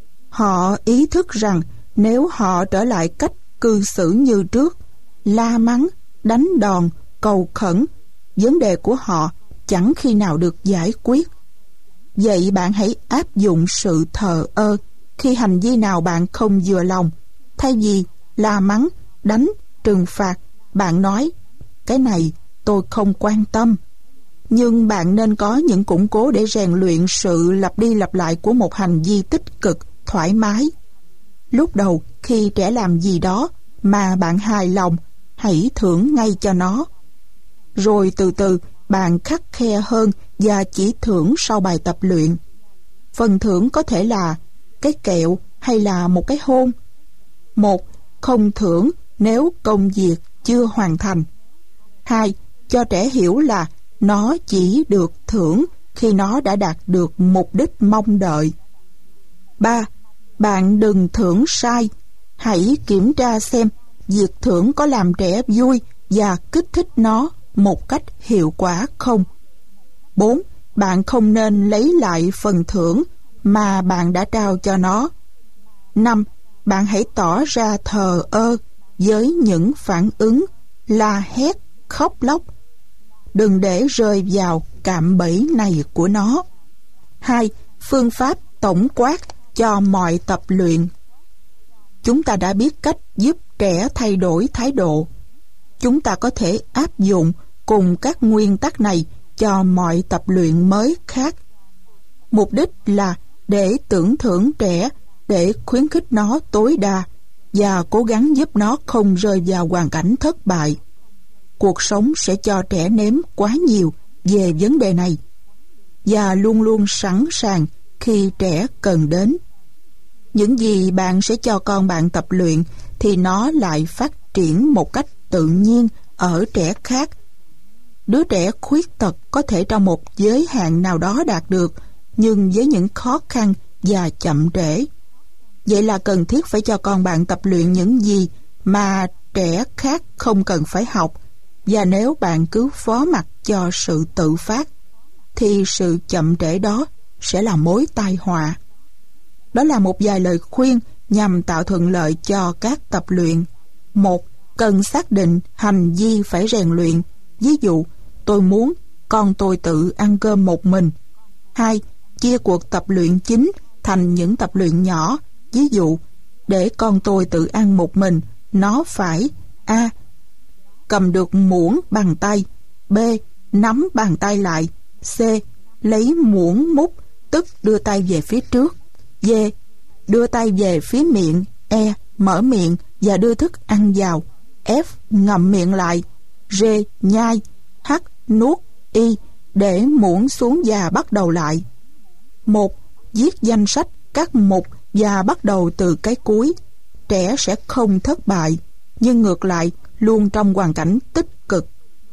Họ ý thức rằng nếu họ trở lại cách cư xử như trước, la mắng, đánh đòn, cầu khẩn, vấn đề của họ chẳng khi nào được giải quyết. Vậy bạn hãy áp dụng sự thờ ơ khi hành vi nào bạn không vừa lòng. Thay vì la mắng, đánh, trừng phạt, bạn nói, cái này tôi không quan tâm. Nhưng bạn nên có những củng cố để rèn luyện sự lặp đi lặp lại của một hành vi tích cực, thoải mái. Lúc đầu, khi trẻ làm gì đó mà bạn hài lòng, hãy thưởng ngay cho nó. Rồi từ từ, bạn khắt khe hơn và chỉ thưởng sau bài tập luyện. Phần thưởng có thể là cái kẹo hay là một cái hôn. 1. Không thưởng nếu công việc chưa hoàn thành. 2. Cho trẻ hiểu là nó chỉ được thưởng khi nó đã đạt được mục đích mong đợi. 3. Bạn đừng thưởng sai. Hãy kiểm tra xem việc thưởng có làm trẻ vui và kích thích nó một cách hiệu quả không. 4. Bạn không nên lấy lại phần thưởng mà bạn đã trao cho nó. 5. Bạn hãy tỏ ra thờ ơ với những phản ứng la hét, khóc lóc. Đừng để rơi vào cạm bẫy này của nó. 2. Phương pháp tổng quát cho mọi tập luyện. Chúng ta đã biết cách giúp trẻ thay đổi thái độ. Chúng ta có thể áp dụng cùng các nguyên tắc này cho mọi tập luyện mới khác. Mục đích là để tưởng thưởng trẻ, để khuyến khích nó tối đa và cố gắng giúp nó không rơi vào hoàn cảnh thất bại. Cuộc sống sẽ cho trẻ nếm quá nhiều về vấn đề này và luôn luôn sẵn sàng khi trẻ cần đến. Những gì bạn sẽ cho con bạn tập luyện thì nó lại phát triển một cách tự nhiên ở trẻ khác. Đứa trẻ khuyết tật có thể trong một giới hạn nào đó đạt được, nhưng với những khó khăn và chậm trễ. Vậy là cần thiết phải cho con bạn tập luyện những gì mà trẻ khác không cần phải học. Và nếu bạn cứ phó mặc cho sự tự phát, thì sự chậm trễ đó sẽ là mối tai họa. Đó là một vài lời khuyên nhằm tạo thuận lợi cho các tập luyện. 1. Cần xác định hành vi phải rèn luyện. Ví dụ, tôi muốn con tôi tự ăn cơm một mình. 2. Chia cuộc tập luyện chính thành những tập luyện nhỏ. Ví dụ, để con tôi tự ăn một mình, nó phải A. Cầm được muỗng bằng tay. B. Nắm bàn tay lại. C. Lấy muỗng múc, tức đưa tay về phía trước. D. Đưa tay về phía miệng. E. Mở miệng và đưa thức ăn vào. F. Ngậm miệng lại. G. Nhai. H. Nuốt. Y. Để muỗng xuống và bắt đầu lại. 1. Viết danh sách các mục và bắt đầu từ cái cuối. Trẻ sẽ không thất bại, nhưng ngược lại luôn trong hoàn cảnh tích cực.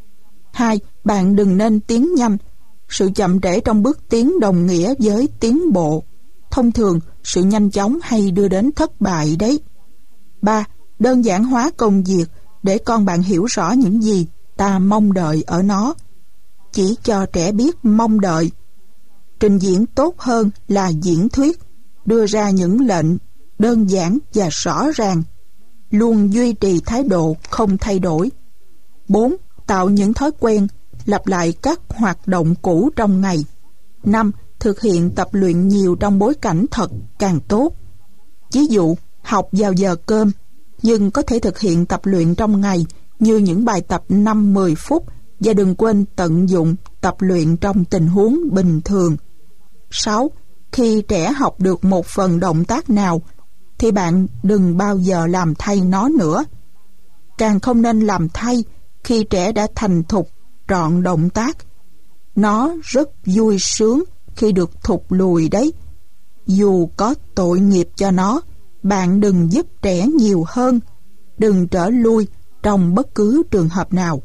2. Bạn đừng nên tiến nhanh. Sự chậm trễ trong bước tiến đồng nghĩa với tiến bộ. Thông thường, sự nhanh chóng hay đưa đến thất bại đấy. 3. Đơn giản hóa công việc để con bạn hiểu rõ những gì ta mong đợi ở nó. Chỉ cho trẻ biết mong đợi. Trình diễn tốt hơn là diễn thuyết. Đưa ra những lệnh đơn giản và rõ ràng. Luôn duy trì thái độ không thay đổi. 4. Tạo những thói quen, lặp lại các hoạt động cũ trong ngày. 5. Thực hiện tập luyện nhiều trong bối cảnh thật càng tốt. Ví dụ, học vào giờ cơm, nhưng có thể thực hiện tập luyện trong ngày như những bài tập 5-10 phút và đừng quên tận dụng tập luyện trong tình huống bình thường. 6. Khi trẻ học được một phần động tác nào thì bạn đừng bao giờ làm thay nó nữa. Càng không nên làm thay khi trẻ đã thành thục trọn động tác. Nó rất vui sướng khi được thụt lùi đấy. Dù có tội nghiệp cho nó, bạn đừng giúp trẻ nhiều hơn. Đừng trở lui trong bất cứ trường hợp nào.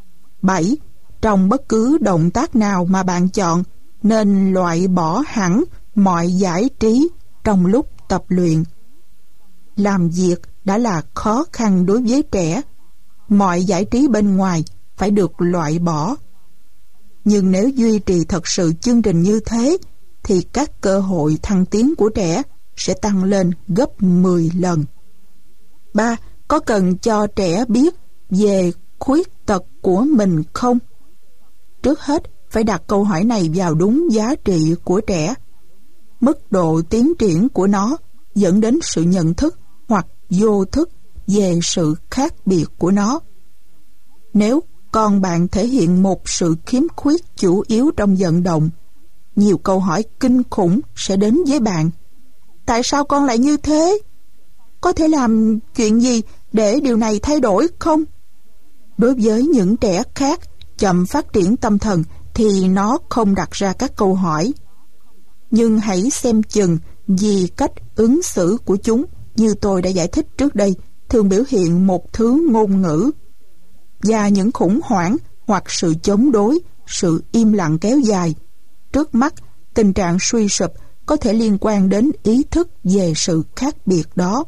7. Trong bất cứ động tác nào mà bạn chọn, nên loại bỏ hẳn mọi giải trí trong lúc tập luyện. làm việc đã là khó khăn đối với trẻ. Mọi giải trí bên ngoài phải được loại bỏ. Nhưng nếu duy trì thật sự chương trình như thế, thì các cơ hội thăng tiến của trẻ sẽ tăng lên gấp 10 lần. 3. Có cần cho trẻ biết về khuyết tật của mình không? Trước hết, phải đặt câu hỏi này vào đúng giá trị của trẻ. Mức độ tiến triển của nó dẫn đến sự nhận thức hoặc vô thức về sự khác biệt của nó. Nếu con bạn thể hiện một sự khiếm khuyết chủ yếu trong vận động, nhiều câu hỏi kinh khủng sẽ đến với bạn. Tại sao con lại như thế? Có thể làm chuyện gì để điều này thay đổi không? Đối với những trẻ khác chậm phát triển tâm thần thì nó không đặt ra các câu hỏi. Nhưng hãy xem chừng vì cách ứng xử của chúng, như tôi đã giải thích trước đây, thường biểu hiện một thứ ngôn ngữ. Và những khủng hoảng hoặc sự chống đối, sự im lặng kéo dài. Trước mắt, tình trạng suy sụp có thể liên quan đến ý thức về sự khác biệt đó.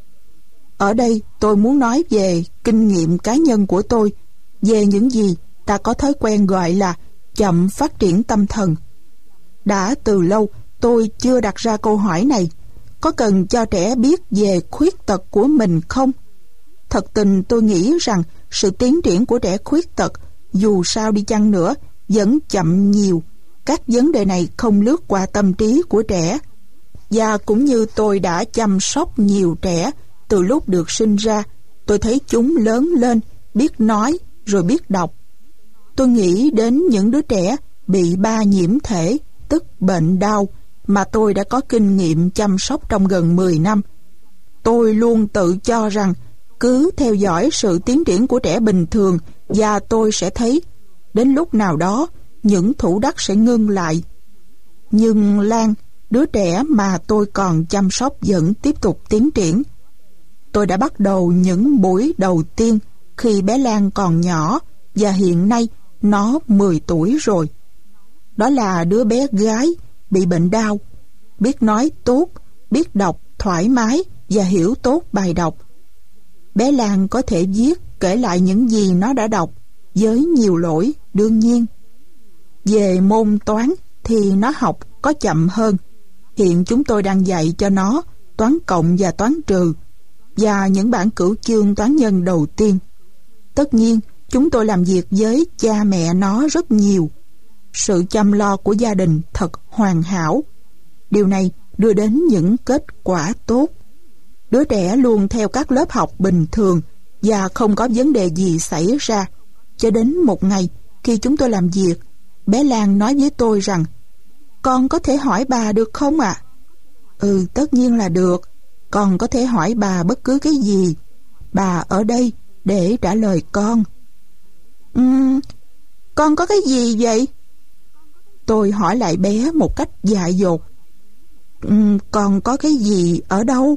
Ở đây tôi muốn nói về kinh nghiệm cá nhân của tôi, về những gì ta có thói quen gọi là chậm phát triển tâm thần. Đã từ lâu tôi chưa đặt ra câu hỏi này: có cần cho trẻ biết về khuyết tật của mình không? Thật tình tôi nghĩ rằng sự tiến triển của trẻ khuyết tật, dù sao đi chăng nữa, vẫn chậm nhiều. Các vấn đề này không lướt qua tâm trí của trẻ. Và cũng như tôi đã chăm sóc nhiều trẻ từ lúc được sinh ra, tôi thấy chúng lớn lên, biết nói, rồi biết đọc. Tôi nghĩ đến những đứa trẻ bị 3 nhiễm thể, tức bệnh đau, mà tôi đã có kinh nghiệm chăm sóc trong gần 10 năm. Tôi luôn tự cho rằng cứ theo dõi sự tiến triển của trẻ bình thường và tôi sẽ thấy đến lúc nào đó những thủ đắc sẽ ngưng lại. Nhưng Lan, đứa trẻ mà tôi còn chăm sóc, vẫn tiếp tục tiến triển. Tôi đã bắt đầu những buổi đầu tiên khi bé Lan còn nhỏ và hiện nay nó 10 tuổi rồi. Đó là đứa bé gái bị bệnh đau, biết nói tốt, biết đọc thoải mái và hiểu tốt bài đọc. Bé Lan có thể viết, kể lại những gì nó đã đọc, với nhiều lỗi đương nhiên. Về môn toán thì nó học có chậm hơn. Hiện chúng tôi đang dạy cho nó toán cộng và toán trừ, và những bản cửu chương toán nhân đầu tiên. Tất nhiên, chúng tôi làm việc với cha mẹ nó rất nhiều. Sự chăm lo của gia đình thật hoàn hảo. Điều này đưa đến những kết quả tốt. Đứa trẻ luôn theo các lớp học bình thường và không có vấn đề gì xảy ra. Cho đến một ngày, khi chúng tôi làm việc, bé Lan nói với tôi rằng: con có thể hỏi bà được không ạ? Ừ, tất nhiên là được. Con có thể hỏi bà bất cứ cái gì. Bà ở đây để trả lời con. Con có cái gì vậy? Tôi hỏi lại bé một cách dại dột. Con có cái gì ở đâu?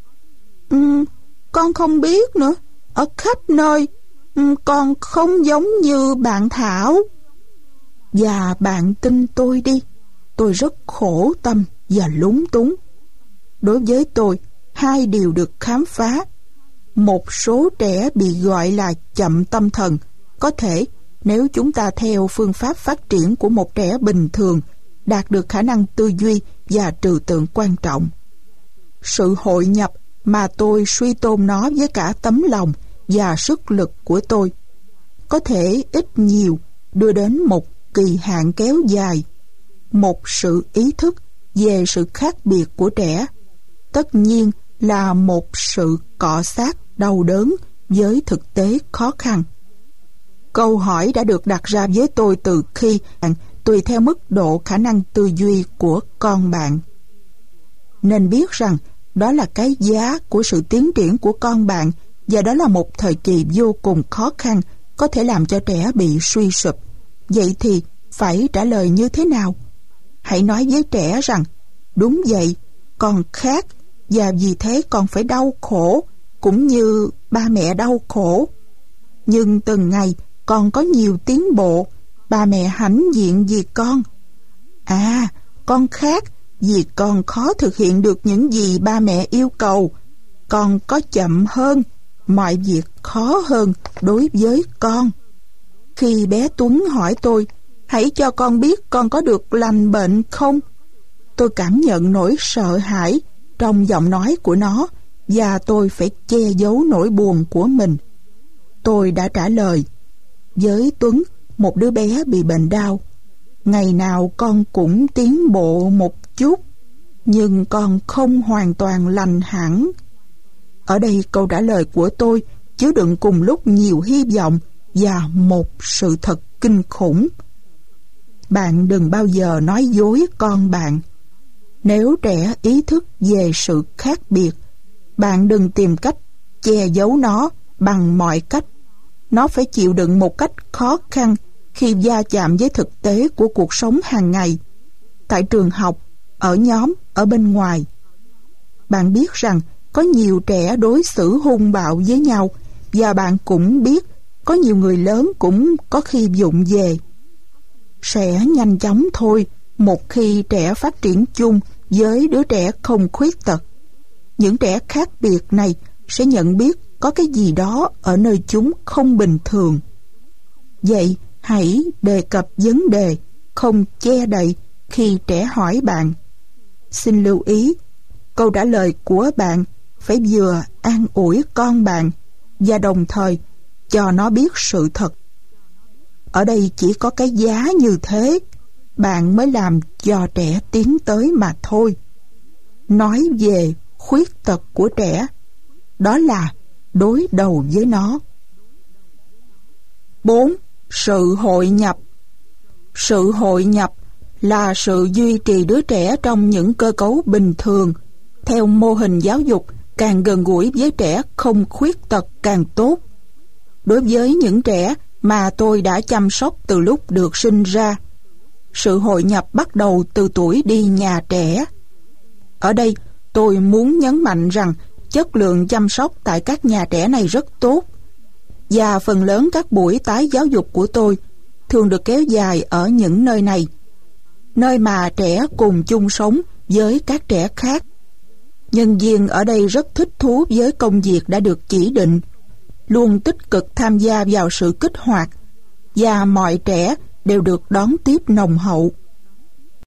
Con không biết nữa. Ở khắp nơi. Con không giống như bạn Thảo. Và bạn tin tôi đi, tôi rất khổ tâm và lúng túng. Đối với tôi, 2 điều được khám phá. Một số trẻ bị gọi là chậm tâm thần có thể, nếu chúng ta theo phương pháp phát triển của một trẻ bình thường, đạt được khả năng tư duy và trừu tượng quan trọng. Sự hội nhập mà tôi suy tôn nó với cả tấm lòng và sức lực của tôi có thể ít nhiều đưa đến một kỳ hạn kéo dài, một sự ý thức về sự khác biệt của trẻ, tất nhiên là một sự cọ xát đau đớn với thực tế khó khăn. Câu hỏi đã được đặt ra với tôi từ khi tùy theo mức độ khả năng tư duy của con bạn. Nên biết rằng đó là cái giá của sự tiến triển của con bạn, và đó là một thời kỳ vô cùng khó khăn, có thể làm cho trẻ bị suy sụp. Vậy thì phải trả lời như thế nào? Hãy nói với trẻ rằng: đúng vậy, con khác, và vì thế con phải đau khổ, cũng như ba mẹ đau khổ. Nhưng từng ngày con có nhiều tiến bộ, ba mẹ hãnh diện vì con. Con khác vì con khó thực hiện được những gì ba mẹ yêu cầu. con có chậm hơn, mọi việc khó hơn đối với con. Khi bé Tuấn hỏi tôi, hãy cho con biết con có được lành bệnh không? Tôi cảm nhận nỗi sợ hãi trong giọng nói của nó và tôi phải che giấu nỗi buồn của mình. Tôi đã trả lời, với Tuấn, một đứa bé bị bệnh đau, ngày nào con cũng tiến bộ một chút, nhưng con không hoàn toàn lành hẳn. Ở đây câu trả lời của tôi chứa đựng cùng lúc nhiều hy vọng và một sự thật kinh khủng. Bạn đừng bao giờ nói dối con bạn. Nếu trẻ ý thức về sự khác biệt, bạn đừng tìm cách che giấu nó bằng mọi cách. Nó phải chịu đựng một cách khó khăn khi va chạm với thực tế của cuộc sống hàng ngày, tại trường học, ở nhóm, ở bên ngoài. Bạn biết rằng có nhiều trẻ đối xử hung bạo với nhau, và bạn cũng biết có nhiều người lớn cũng có khi vụng về. Sẽ nhanh chóng thôi một khi trẻ phát triển chung với đứa trẻ không khuyết tật. Những trẻ khác biệt này sẽ nhận biết có cái gì đó ở nơi chúng không bình thường. Vậy hãy đề cập vấn đề, không che đậy khi trẻ hỏi bạn. Xin lưu ý, câu trả lời của bạn phải vừa an ủi con bạn và đồng thời cho nó biết sự thật. Ở đây chỉ có cái giá như thế bạn mới làm cho trẻ tiến tới mà thôi. Nói về khuyết tật của trẻ, đó là đối đầu với nó. 4. Sự hội nhập. Sự hội nhập là sự duy trì đứa trẻ trong những cơ cấu bình thường, theo mô hình giáo dục càng gần gũi với trẻ không khuyết tật càng tốt. Đối với những trẻ mà tôi đã chăm sóc từ lúc được sinh ra, sự hội nhập bắt đầu từ tuổi đi nhà trẻ. Ở đây tôi muốn nhấn mạnh rằng chất lượng chăm sóc tại các nhà trẻ này rất tốt, và phần lớn các buổi tái giáo dục của tôi thường được kéo dài ở những nơi này, nơi mà trẻ cùng chung sống với các trẻ khác. Nhân viên ở đây rất thích thú với công việc đã được chỉ định, luôn tích cực tham gia vào sự kích hoạt, và mọi trẻ đều được đón tiếp nồng hậu.